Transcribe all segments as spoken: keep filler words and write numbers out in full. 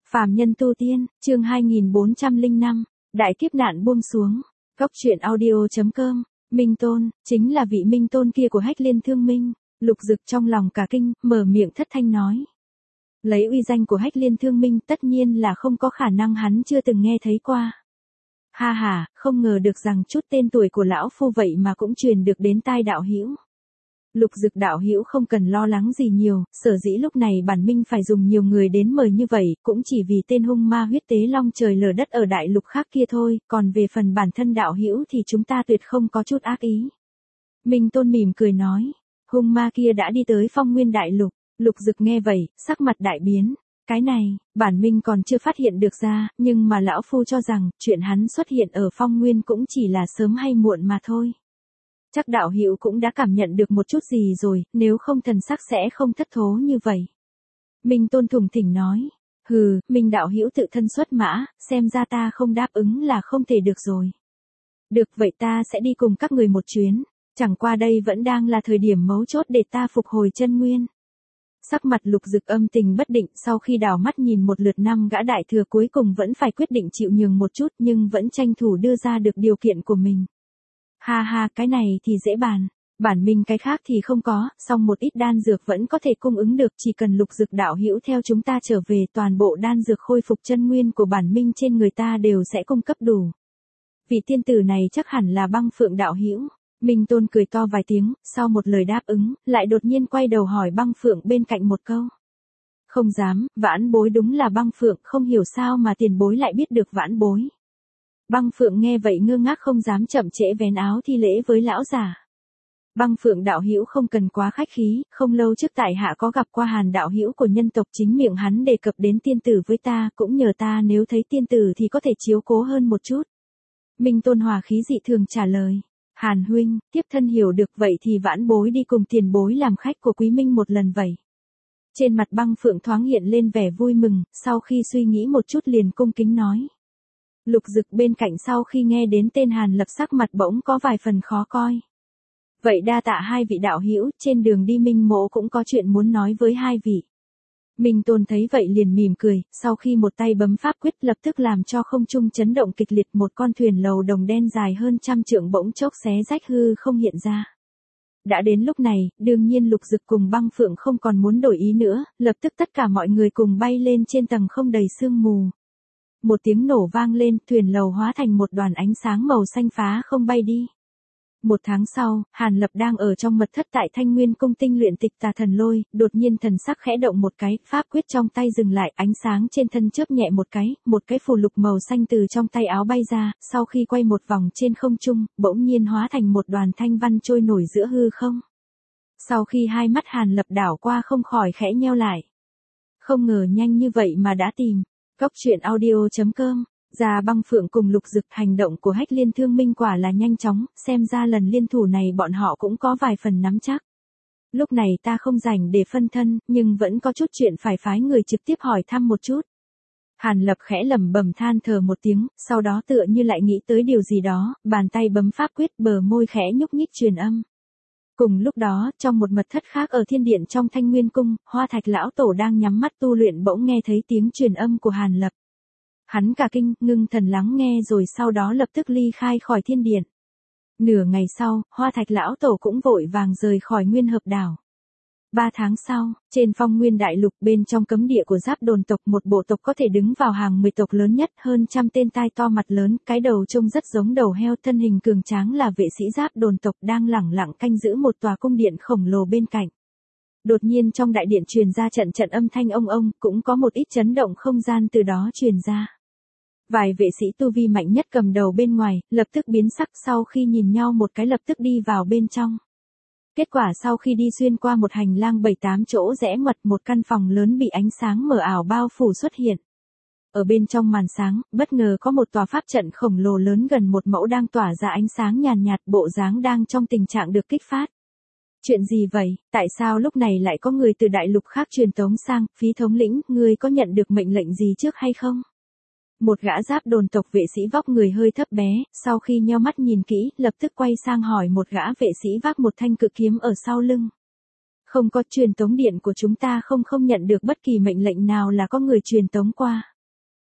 Phàm nhân tu tiên, chương hai nghìn bốn trăm lẻ năm, đại kiếp nạn buông xuống. Góc truyện audio chấm com, Minh Tôn, chính là vị Minh Tôn kia của Hách Liên Thương Minh. Lục Dực trong lòng cả kinh, mở miệng thất thanh nói. Lấy uy danh của Hách Liên Thương Minh tất nhiên là không có khả năng hắn chưa từng nghe thấy qua. Ha ha, không ngờ được rằng chút tên tuổi của lão phu vậy mà cũng truyền được đến tai đạo hữu. Lục Dực đạo hữu không cần lo lắng gì nhiều, sở dĩ lúc này bản minh phải dùng nhiều người đến mời như vậy, cũng chỉ vì tên hung ma huyết tế long trời lở đất ở đại lục khác kia thôi, còn về phần bản thân đạo hữu thì chúng ta tuyệt không có chút ác ý. Minh Tôn mỉm cười nói, hung ma kia đã đi tới Phong Nguyên đại lục. Lục Dực nghe vậy, sắc mặt đại biến. Cái này, bản minh còn chưa phát hiện được ra, nhưng mà lão phu cho rằng, chuyện hắn xuất hiện ở Phong Nguyên cũng chỉ là sớm hay muộn mà thôi. Chắc đạo hữu cũng đã cảm nhận được một chút gì rồi, nếu không thần sắc sẽ không thất thố như vậy. Minh Tôn thủng thỉnh nói, hừ, Minh đạo hữu tự thân xuất mã, xem ra ta không đáp ứng là không thể được rồi. Được vậy ta sẽ đi cùng các người một chuyến, chẳng qua đây vẫn đang là thời điểm mấu chốt để ta phục hồi chân nguyên. Sắc mặt Lục Dực âm tình bất định, sau khi đảo mắt nhìn một lượt năm gã đại thừa cuối cùng vẫn phải quyết định chịu nhường một chút nhưng vẫn tranh thủ đưa ra được điều kiện của mình. Ha ha, cái này thì dễ bàn. Bản minh cái khác thì không có, song một ít đan dược vẫn có thể cung ứng được, chỉ cần Lục Dực đạo hữu theo chúng ta trở về, toàn bộ đan dược khôi phục chân nguyên của bản minh trên người ta đều sẽ cung cấp đủ. Vị tiên tử này chắc hẳn là Băng Phượng đạo hữu. Minh Tôn cười to vài tiếng, sau một lời đáp ứng, lại đột nhiên quay đầu hỏi Băng Phượng bên cạnh một câu. Không dám, vãn bối đúng là Băng Phượng, không hiểu sao mà tiền bối lại biết được vãn bối. Băng Phượng nghe vậy ngơ ngác không dám chậm trễ vén áo thi lễ với lão già. Băng Phượng đạo hữu không cần quá khách khí, không lâu trước tại hạ có gặp qua Hàn đạo hữu của nhân tộc, chính miệng hắn đề cập đến tiên tử với ta, cũng nhờ ta nếu thấy tiên tử thì có thể chiếu cố hơn một chút. Minh Tôn hòa khí dị thường trả lời. Hàn huynh, tiếp thân hiểu được, vậy thì vãn bối đi cùng tiền bối làm khách của Quý Minh một lần vậy. Trên mặt Băng Phượng thoáng hiện lên vẻ vui mừng, sau khi suy nghĩ một chút liền cung kính nói. Lục Dực bên cạnh sau khi nghe đến tên Hàn Lập sắc mặt bỗng có vài phần khó coi. Vậy đa tạ hai vị đạo hữu, trên đường đi Minh mộ cũng có chuyện muốn nói với hai vị. Minh Tôn thấy vậy liền mỉm cười, sau khi một tay bấm pháp quyết lập tức làm cho không trung chấn động kịch liệt, một con thuyền lầu đồng đen dài hơn trăm trượng bỗng chốc xé rách hư không hiện ra. Đã đến lúc này, đương nhiên Lục Dực cùng Băng Phượng không còn muốn đổi ý nữa, lập tức tất cả mọi người cùng bay lên trên tầng không đầy sương mù. Một tiếng nổ vang lên, thuyền lầu hóa thành một đoàn ánh sáng màu xanh phá không bay đi. Một tháng sau, Hàn Lập đang ở trong mật thất tại Thanh Nguyên Cung tinh luyện Tịch Tà Thần Lôi, đột nhiên thần sắc khẽ động một cái, pháp quyết trong tay dừng lại, ánh sáng trên thân chớp nhẹ một cái, một cái phù lục màu xanh từ trong tay áo bay ra, sau khi quay một vòng trên không trung, bỗng nhiên hóa thành một đoàn thanh văn trôi nổi giữa hư không. Sau khi hai mắt Hàn Lập đảo qua không khỏi khẽ nheo lại. Không ngờ nhanh như vậy mà đã tìm. Góc truyện audio chấm com. Già Băng Phượng cùng Lục Dực, hành động của Hách Liên Thương Minh quả là nhanh chóng, xem ra lần liên thủ này bọn họ cũng có vài phần nắm chắc. Lúc này ta không rảnh để phân thân, nhưng vẫn có chút chuyện phải phái người trực tiếp hỏi thăm một chút. Hàn Lập khẽ lẩm bẩm than thở một tiếng, sau đó tựa như lại nghĩ tới điều gì đó, bàn tay bấm pháp quyết, bờ môi khẽ nhúc nhích truyền âm. Cùng lúc đó, trong một mật thất khác ở thiên điện trong Thanh Nguyên Cung, Hoa Thạch lão tổ đang nhắm mắt tu luyện bỗng nghe thấy tiếng truyền âm của Hàn Lập. Hắn cả kinh, ngưng thần lắng nghe rồi sau đó lập tức ly khai khỏi thiên điện. Nửa ngày sau, Hoa Thạch lão tổ cũng vội vàng rời khỏi Nguyên Hợp đảo. Ba tháng sau, trên Phong Nguyên đại lục bên trong cấm địa của Giáp Đồn tộc, một bộ tộc có thể đứng vào hàng mười tộc lớn nhất, hơn trăm tên tai to mặt lớn, cái đầu trông rất giống đầu heo, thân hình cường tráng là vệ sĩ Giáp Đồn tộc đang lẳng lặng canh giữ một tòa cung điện khổng lồ bên cạnh. Đột nhiên trong đại điện truyền ra trận trận âm thanh ông ông, cũng có một ít chấn động không gian từ đó truyền ra. Vài vệ sĩ tu vi mạnh nhất cầm đầu bên ngoài, lập tức biến sắc, sau khi nhìn nhau một cái lập tức đi vào bên trong. Kết quả sau khi đi xuyên qua một hành lang bảy tám chỗ rẽ ngoặt, một căn phòng lớn bị ánh sáng mờ ảo bao phủ xuất hiện. Ở bên trong màn sáng, bất ngờ có một tòa pháp trận khổng lồ lớn gần một mẫu đang tỏa ra ánh sáng nhàn nhạt, bộ dáng đang trong tình trạng được kích phát. Chuyện gì vậy, tại sao lúc này lại có người từ đại lục khác truyền tống sang, Phí thống lĩnh, ngươi có nhận được mệnh lệnh gì trước hay không? Một gã Giáp Đồn tộc vệ sĩ vóc người hơi thấp bé, sau khi nheo mắt nhìn kỹ, lập tức quay sang hỏi một gã vệ sĩ vác một thanh cự kiếm ở sau lưng. Không có, truyền tống điện của chúng ta không không nhận được bất kỳ mệnh lệnh nào là có người truyền tống qua.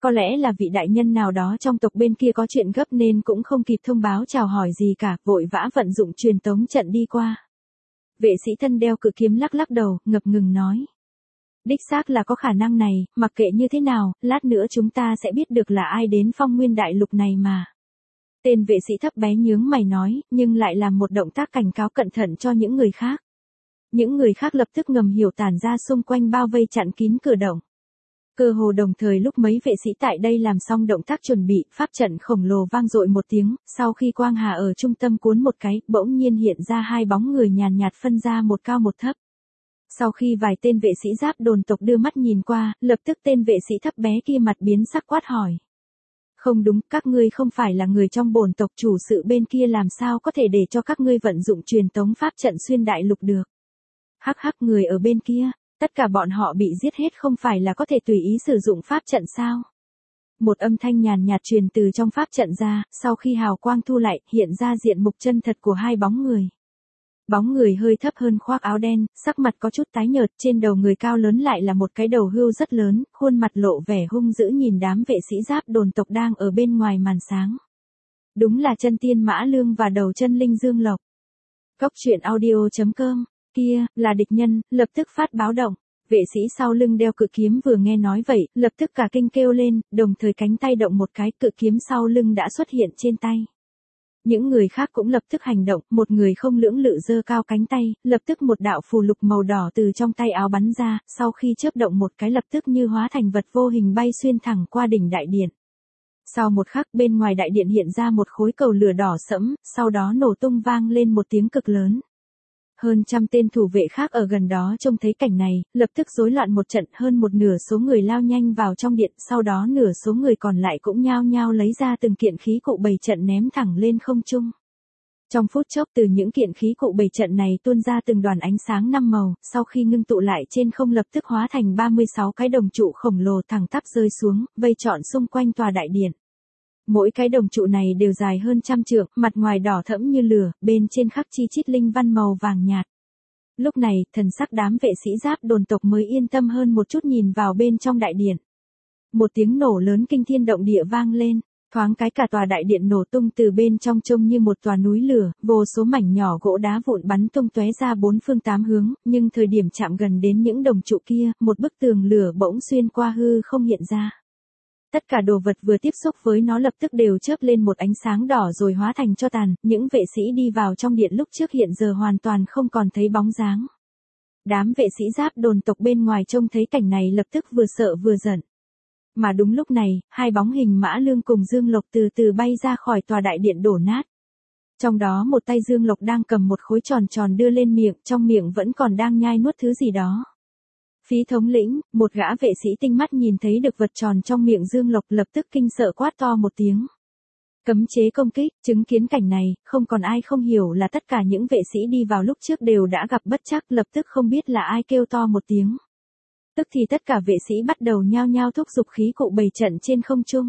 Có lẽ là vị đại nhân nào đó trong tộc bên kia có chuyện gấp nên cũng không kịp thông báo chào hỏi gì cả, vội vã vận dụng truyền tống trận đi qua. Vệ sĩ thân đeo cự kiếm lắc lắc đầu, ngập ngừng nói. Đích xác là có khả năng này, mặc kệ như thế nào, lát nữa chúng ta sẽ biết được là ai đến Phong Nguyên Đại Lục này mà. Tên vệ sĩ thấp bé nhướng mày nói, nhưng lại làm một động tác cảnh cáo cẩn thận cho những người khác. Những người khác lập tức ngầm hiểu tản ra xung quanh bao vây chặn kín cửa động. Cơ hồ đồng thời lúc mấy vệ sĩ tại đây làm xong động tác chuẩn bị, pháp trận khổng lồ vang dội một tiếng, sau khi quang hà ở trung tâm cuốn một cái, bỗng nhiên hiện ra hai bóng người nhàn nhạt phân ra một cao một thấp. Sau khi vài tên vệ sĩ giáp đồn tộc đưa mắt nhìn qua, lập tức tên vệ sĩ thấp bé kia mặt biến sắc quát hỏi. Không đúng, các ngươi không phải là người trong bổn tộc, chủ sự bên kia làm sao có thể để cho các ngươi vận dụng truyền tống pháp trận xuyên đại lục được. Hắc hắc, người ở bên kia, tất cả bọn họ bị giết hết không phải là có thể tùy ý sử dụng pháp trận sao? Một âm thanh nhàn nhạt truyền từ trong pháp trận ra, sau khi hào quang thu lại, hiện ra diện mục chân thật của hai bóng người. Bóng người hơi thấp hơn khoác áo đen, sắc mặt có chút tái nhợt, trên đầu người cao lớn lại là một cái đầu hươu rất lớn, khuôn mặt lộ vẻ hung dữ nhìn đám vệ sĩ giáp đồn tộc đang ở bên ngoài màn sáng. Đúng là chân tiên Mã Lương và đầu chân linh Dương Lộc. Cốc truyện audio chấm com, kia, là địch nhân, lập tức phát báo động. Vệ sĩ sau lưng đeo cự kiếm vừa nghe nói vậy, lập tức cả kinh kêu lên, đồng thời cánh tay động một cái, cự kiếm sau lưng đã xuất hiện trên tay. Những người khác cũng lập tức hành động, một người không lưỡng lự giơ cao cánh tay, lập tức một đạo phù lục màu đỏ từ trong tay áo bắn ra, sau khi chớp động một cái lập tức như hóa thành vật vô hình bay xuyên thẳng qua đỉnh đại điện. Sau một khắc bên ngoài đại điện hiện ra một khối cầu lửa đỏ sẫm, sau đó nổ tung vang lên một tiếng cực lớn. Hơn trăm tên thủ vệ khác ở gần đó trông thấy cảnh này, lập tức rối loạn một trận, hơn một nửa số người lao nhanh vào trong điện, sau đó nửa số người còn lại cũng nhao nhao lấy ra từng kiện khí cụ bày trận ném thẳng lên không trung. Trong phút chốc từ những kiện khí cụ bày trận này tuôn ra từng đoàn ánh sáng năm màu, sau khi ngưng tụ lại trên không lập tức hóa thành ba mươi sáu cái đồng trụ khổng lồ thẳng tắp rơi xuống, vây trọn xung quanh tòa đại điện. Mỗi cái đồng trụ này đều dài hơn trăm trượng, mặt ngoài đỏ thẫm như lửa, bên trên khắc chi chít linh văn màu vàng nhạt. Lúc này, thần sắc đám vệ sĩ giáp đồn tộc mới yên tâm hơn một chút nhìn vào bên trong đại điện. Một tiếng nổ lớn kinh thiên động địa vang lên, thoáng cái cả tòa đại điện nổ tung từ bên trong trông như một tòa núi lửa, vô số mảnh nhỏ gỗ đá vụn bắn tung tóe ra bốn phương tám hướng, nhưng thời điểm chạm gần đến những đồng trụ kia, một bức tường lửa bỗng xuyên qua hư không hiện ra. Tất cả đồ vật vừa tiếp xúc với nó lập tức đều chớp lên một ánh sáng đỏ rồi hóa thành tro tàn, những vệ sĩ đi vào trong điện lúc trước hiện giờ hoàn toàn không còn thấy bóng dáng. Đám vệ sĩ giáp đồn tộc bên ngoài trông thấy cảnh này lập tức vừa sợ vừa giận. Mà đúng lúc này, hai bóng hình Mã Lương cùng Dương Lộc từ từ bay ra khỏi tòa đại điện đổ nát. Trong đó một tay Dương Lộc đang cầm một khối tròn tròn đưa lên miệng, trong miệng vẫn còn đang nhai nuốt thứ gì đó. Phí thống lĩnh, một gã vệ sĩ tinh mắt nhìn thấy được vật tròn trong miệng Dương Lộc lập tức kinh sợ quát to một tiếng. Cấm chế công kích, chứng kiến cảnh này, không còn ai không hiểu là tất cả những vệ sĩ đi vào lúc trước đều đã gặp bất trắc, lập tức không biết là ai kêu to một tiếng. Tức thì tất cả vệ sĩ bắt đầu nhao nhao thúc giục khí cụ bày trận trên không trung.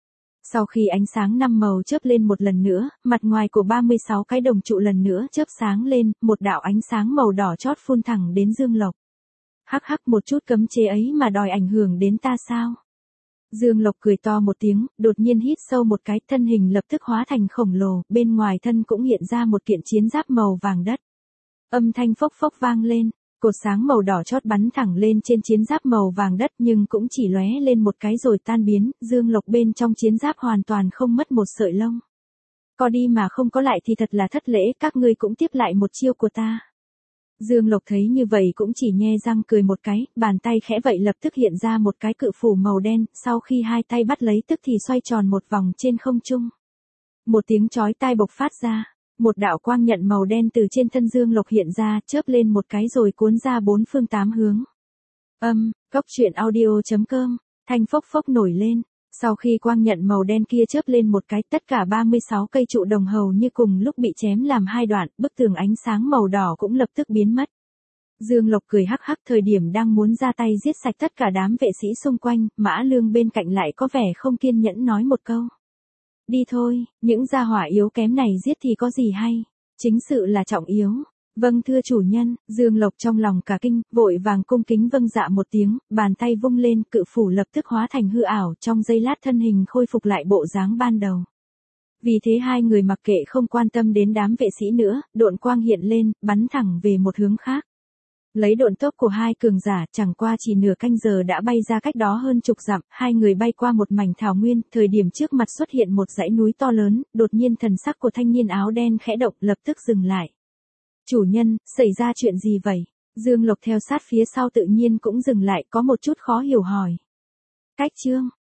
Sau khi ánh sáng năm màu chớp lên một lần nữa, mặt ngoài của ba mươi sáu cái đồng trụ lần nữa chớp sáng lên, một đạo ánh sáng màu đỏ chót phun thẳng đến Dương Lộc. Hắc hắc, một chút cấm chế ấy mà đòi ảnh hưởng đến ta sao? Dương Lộc cười to một tiếng, đột nhiên hít sâu một cái, thân hình lập tức hóa thành khổng lồ, bên ngoài thân cũng hiện ra một kiện chiến giáp màu vàng đất. Âm thanh phốc phốc vang lên, cột sáng màu đỏ chót bắn thẳng lên trên chiến giáp màu vàng đất nhưng cũng chỉ lóe lên một cái rồi tan biến, Dương Lộc bên trong chiến giáp hoàn toàn không mất một sợi lông. Có đi mà không có lại thì thật là thất lễ, các ngươi cũng tiếp lại một chiêu của ta. Dương Lộc thấy như vậy cũng chỉ nhe răng cười một cái, bàn tay khẽ vậy lập tức hiện ra một cái cự phủ màu đen, sau khi hai tay bắt lấy tức thì xoay tròn một vòng trên không trung. Một tiếng chói tai bộc phát ra, một đạo quang nhận màu đen từ trên thân Dương Lộc hiện ra, chớp lên một cái rồi cuốn ra bốn phương tám hướng. Âm, cốc truyện audio chấm com, thanh phốc phốc nổi lên. Sau khi quang nhận màu đen kia chớp lên một cái, tất cả ba mươi sáu cây trụ đồng hầu như cùng lúc bị chém làm hai đoạn, bức tường ánh sáng màu đỏ cũng lập tức biến mất. Dương Lộc cười hắc hắc, thời điểm đang muốn ra tay giết sạch tất cả đám vệ sĩ xung quanh, Mã Lương bên cạnh lại có vẻ không kiên nhẫn nói một câu. Đi thôi, những gia hỏa yếu kém này giết thì có gì hay, chính sự là trọng yếu. Vâng thưa chủ nhân, Dương Lộc trong lòng cả kinh, vội vàng cung kính vâng dạ một tiếng, bàn tay vung lên, cự phủ lập tức hóa thành hư ảo, trong giây lát thân hình khôi phục lại bộ dáng ban đầu. Vì thế hai người mặc kệ không quan tâm đến đám vệ sĩ nữa, độn quang hiện lên, bắn thẳng về một hướng khác. Lấy độn tốc của hai cường giả, chẳng qua chỉ nửa canh giờ đã bay ra cách đó hơn chục dặm, hai người bay qua một mảnh thảo nguyên, thời điểm trước mặt xuất hiện một dãy núi to lớn, đột nhiên thần sắc của thanh niên áo đen khẽ động, lập tức dừng lại. Chủ nhân, xảy ra chuyện gì vậy? Dương Lộc theo sát phía sau tự nhiên cũng dừng lại, có một chút khó hiểu hỏi. Cách chương